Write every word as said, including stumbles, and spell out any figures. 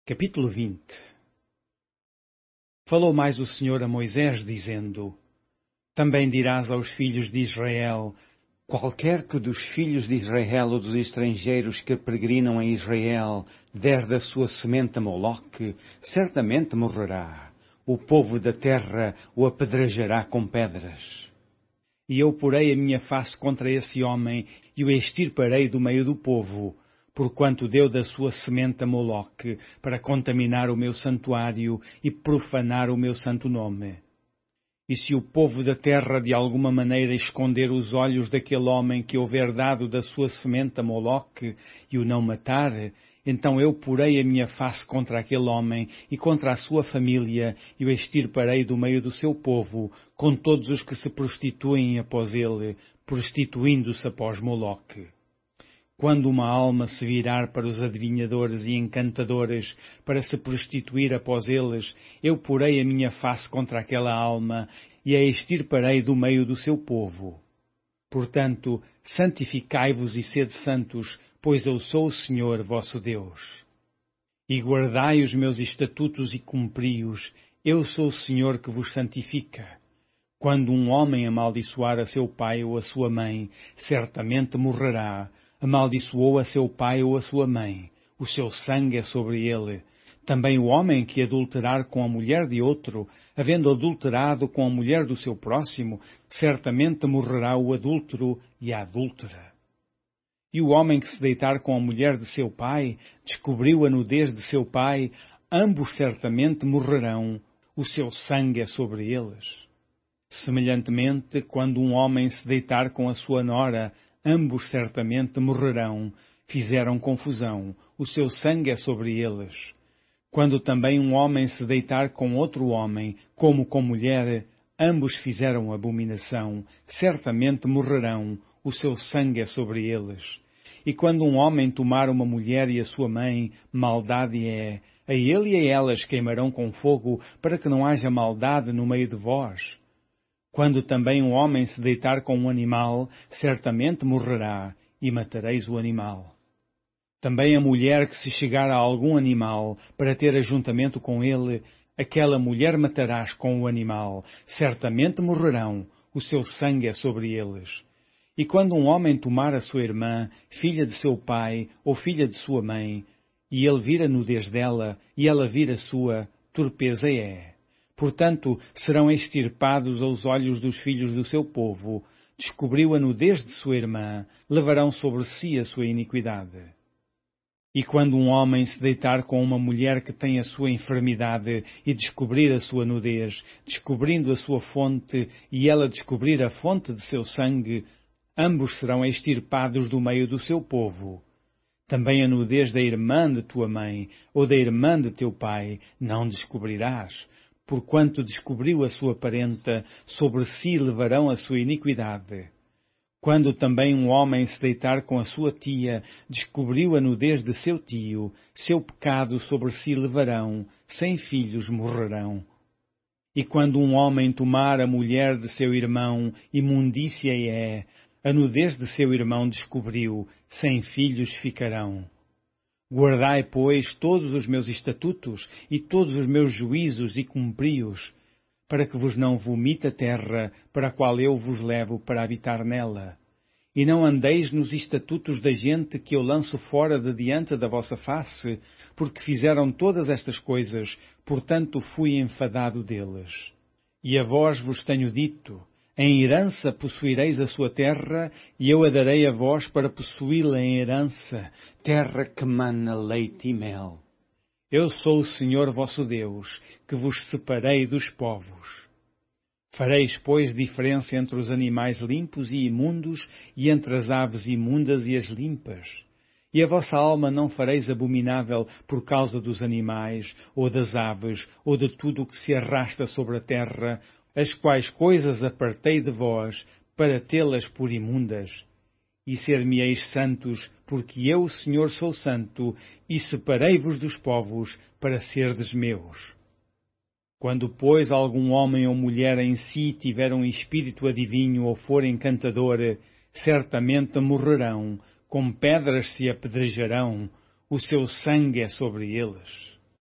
Capítulo vinte. Falou mais o Senhor a Moisés, dizendo: Também dirás aos filhos de Israel: Qualquer que dos filhos de Israel ou dos estrangeiros que peregrinam a Israel der da sua semente a Moloque, certamente morrerá. O povo da terra o apedrejará com pedras. E eu porei a minha face contra esse homem e o extirparei do meio do povo, porquanto deu da sua semente a Moloque, para contaminar o meu santuário e profanar o meu santo nome. E se o povo da terra de alguma maneira esconder os olhos daquele homem que houver dado da sua semente a Moloque e o não matar, então eu porei a minha face contra aquele homem e contra a sua família e o extirparei do meio do seu povo, com todos os que se prostituem após ele, prostituindo-se após Moloque. Quando uma alma se virar para os adivinhadores e encantadores para se prostituir após eles, eu porei a minha face contra aquela alma e a extirparei do meio do seu povo. Portanto, santificai-vos e sede santos, pois eu sou o Senhor vosso Deus. E guardai os meus estatutos e cumpri-os, eu sou o Senhor que vos santifica. Quando um homem amaldiçoar a seu pai ou a sua mãe, certamente morrerá. Amaldiçoou a seu pai ou a sua mãe, o seu sangue é sobre ele. Também o homem que adulterar com a mulher de outro, havendo adulterado com a mulher do seu próximo, certamente morrerá o adúltero e a adúltera. E o homem que se deitar com a mulher de seu pai, descobriu a nudez de seu pai, ambos certamente morrerão, o seu sangue é sobre eles. Semelhantemente, quando um homem se deitar com a sua nora, ambos certamente morrerão, fizeram confusão, o seu sangue é sobre eles. Quando também um homem se deitar com outro homem, como com mulher, ambos fizeram abominação, certamente morrerão, o seu sangue é sobre eles. E quando um homem tomar uma mulher e a sua mãe, maldade é, a ele e a elas queimarão com fogo, para que não haja maldade no meio de vós. Quando também um homem se deitar com um animal, certamente morrerá, e matareis o animal. Também a mulher que se chegar a algum animal, para ter ajuntamento com ele, aquela mulher matarás com o animal, certamente morrerão, o seu sangue é sobre eles. E quando um homem tomar a sua irmã, filha de seu pai, ou filha de sua mãe, e ele vir a nudez dela, e ela vir a sua, torpeza é. Portanto, serão extirpados aos olhos dos filhos do seu povo. Descobriu a nudez de sua irmã, levarão sobre si a sua iniquidade. E quando um homem se deitar com uma mulher que tem a sua enfermidade e descobrir a sua nudez, descobrindo a sua fonte, e ela descobrir a fonte de seu sangue, ambos serão extirpados do meio do seu povo. Também a nudez da irmã de tua mãe, ou da irmã de teu pai, não descobrirás. Porquanto descobriu a sua parenta, sobre si levarão a sua iniquidade. Quando também um homem se deitar com a sua tia, descobriu a nudez de seu tio, seu pecado sobre si levarão, sem filhos morrerão. E quando um homem tomar a mulher de seu irmão, imundícia é, a nudez de seu irmão descobriu, sem filhos ficarão. Guardai, pois, todos os meus estatutos e todos os meus juízos e cumpri-os, para que vos não vomite a terra para a qual eu vos levo para habitar nela. E não andeis nos estatutos da gente que eu lanço fora de diante da vossa face, porque fizeram todas estas coisas, portanto fui enfadado deles. E a vós vos tenho dito: em herança possuireis a sua terra, e eu a darei a vós para possuí-la em herança, terra que mana leite e mel. Eu sou o Senhor vosso Deus, que vos separei dos povos. Fareis, pois, diferença entre os animais limpos e imundos, e entre as aves imundas e as limpas. E a vossa alma não fareis abominável por causa dos animais, ou das aves, ou de tudo o que se arrasta sobre a terra, as quais coisas apartei de vós, para tê-las por imundas. E ser-me-eis santos, porque eu, o Senhor, sou santo, e separei-vos dos povos, para serdes meus. Quando, pois, algum homem ou mulher em si tiver um espírito adivinho ou for encantador, certamente morrerão, com pedras se apedrejarão, o seu sangue é sobre eles.